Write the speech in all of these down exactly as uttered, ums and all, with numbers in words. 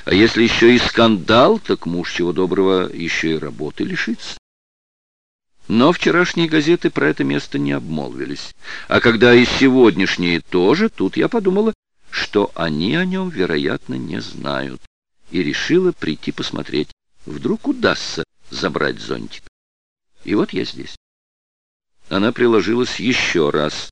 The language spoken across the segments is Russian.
А если еще и скандал, так муж чего доброго еще и работы лишится. Но вчерашние газеты про это место не обмолвились. А когда и сегодняшние тоже, тут я подумала, что они о нем, вероятно, не знают. И решила прийти посмотреть. Вдруг удастся забрать зонтик. И вот я здесь. Она приложилась еще раз.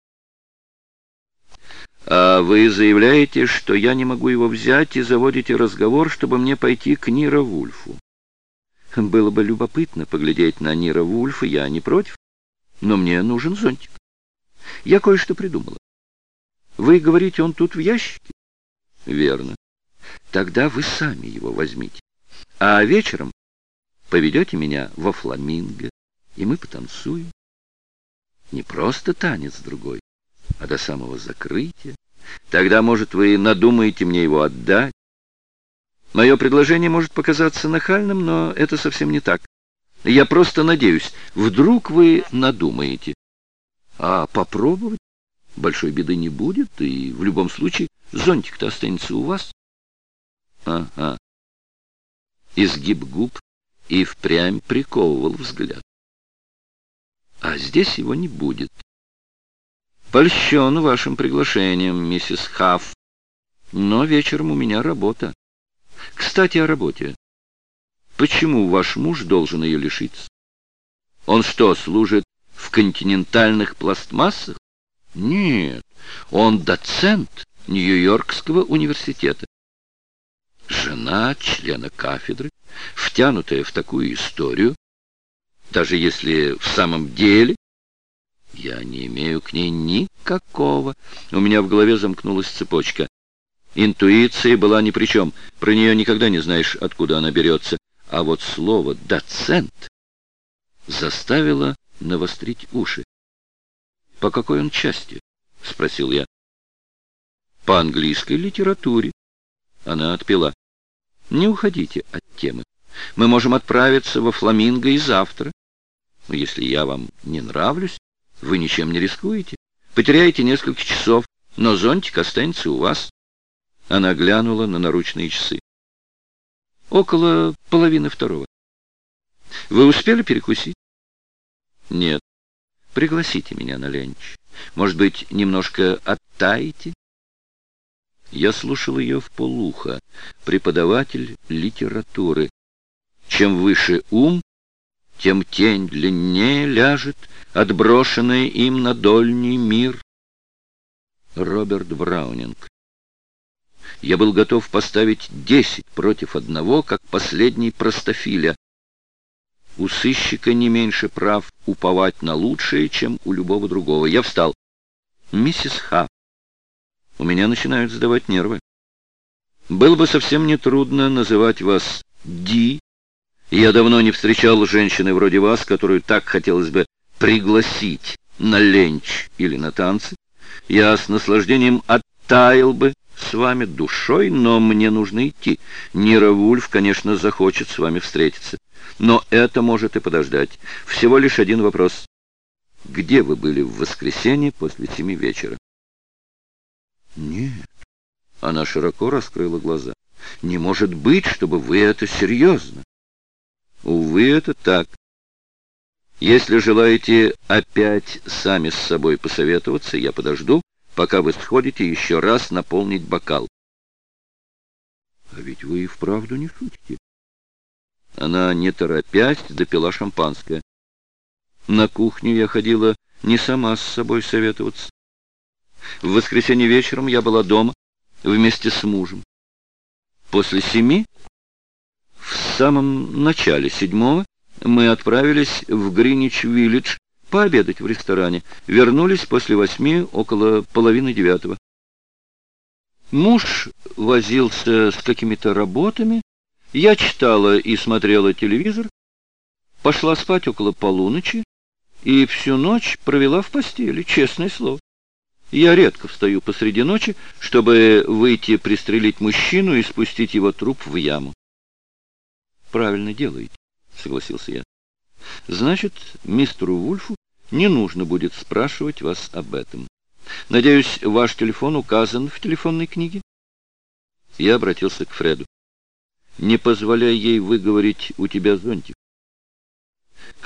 А вы заявляете, что я не могу его взять, и заводите разговор, чтобы мне пойти к Ниро Вульфу. Было бы любопытно поглядеть на Ниро Вульфа, я не против, но мне нужен зонтик. Я кое-что придумала. Вы говорите, он тут в ящике? Верно. Тогда вы сами его возьмите. А вечером поведете меня во Фламинго, и мы потанцуем. Не просто танец другой, а до самого закрытия. Тогда, может, вы надумаете мне его отдать. Мое предложение может показаться нахальным, но это совсем не так. Я просто надеюсь, вдруг вы надумаете. А попробовать? Большой беды не будет, и в любом случае зонтик-то останется у вас. Ага. Изгиб губ и впрямь приковывал взгляд. А здесь его не будет. Польщен вашим приглашением, миссис Хафф, но вечером у меня работа. Кстати, о работе. Почему ваш муж должен ее лишиться? Он что, служит в континентальных пластмассах? Нет, он доцент Нью-Йоркского университета. Жена члена кафедры, втянутая в такую историю, даже если в самом деле... Я не имею к ней никакого. У меня в голове замкнулась цепочка. Интуиция была ни при чем. Про нее никогда не знаешь, откуда она берется. А вот слово «доцент» заставило навострить уши. «По какой он части?» — спросил я. «По английской литературе». Она отпила. «Не уходите от темы. Мы можем отправиться во Фламинго и завтра. Но если я вам не нравлюсь, вы ничем не рискуете. Потеряете несколько часов, но зонтик останется у вас». Она глянула на наручные часы. «Около половины второго. Вы успели перекусить?» «Нет». «Пригласите меня на ленч. Может быть, немножко оттаите?» Я слушал ее вполуха. Преподаватель литературы. Чем выше ум, тем тень длиннее ляжет, отброшенная им на дольний мир. Роберт Браунинг. Я был готов поставить десять против одного, как последний простофиля. У сыщика не меньше прав уповать на лучшее, чем у любого другого. Я встал. «Миссис Ха, у меня начинают сдавать нервы. Было бы совсем нетрудно называть вас Ди. Я давно не встречал женщины вроде вас, которую так хотелось бы пригласить на ленч или на танцы. Я с наслаждением оттаял бы с вами душой, но мне нужно идти. Ниро Вульф, конечно, захочет с вами встретиться. Но это может и подождать. Всего лишь один вопрос. Где вы были в воскресенье после семи вечера?» «Нет». Она широко раскрыла глаза. «Не может быть, чтобы вы это серьезно». «Увы, это так. Если желаете опять сами с собой посоветоваться, я подожду, пока вы сходите еще раз наполнить бокал». «А ведь вы и вправду не шутите». Она, не торопясь, допила шампанское. «На кухню я ходила не сама с собой советоваться. В воскресенье вечером я была дома вместе с мужем. После семи, в самом начале седьмого, мы отправились в Гринвич-Виллидж пообедать в ресторане. Вернулись после восьми, около половины девятого. Муж возился с какими-то работами. Я читала и смотрела телевизор. Пошла спать около полуночи и всю ночь провела в постели, честное слово. Я редко встаю посреди ночи, чтобы выйти пристрелить мужчину и спустить его труп в яму. «Правильно делаете», — согласился я. «Значит, мистеру Вульфу не нужно будет спрашивать вас об этом. Надеюсь, ваш телефон указан в телефонной книге?» Я обратился к Фреду. Не позволяй ей выговорить у тебя зонтик.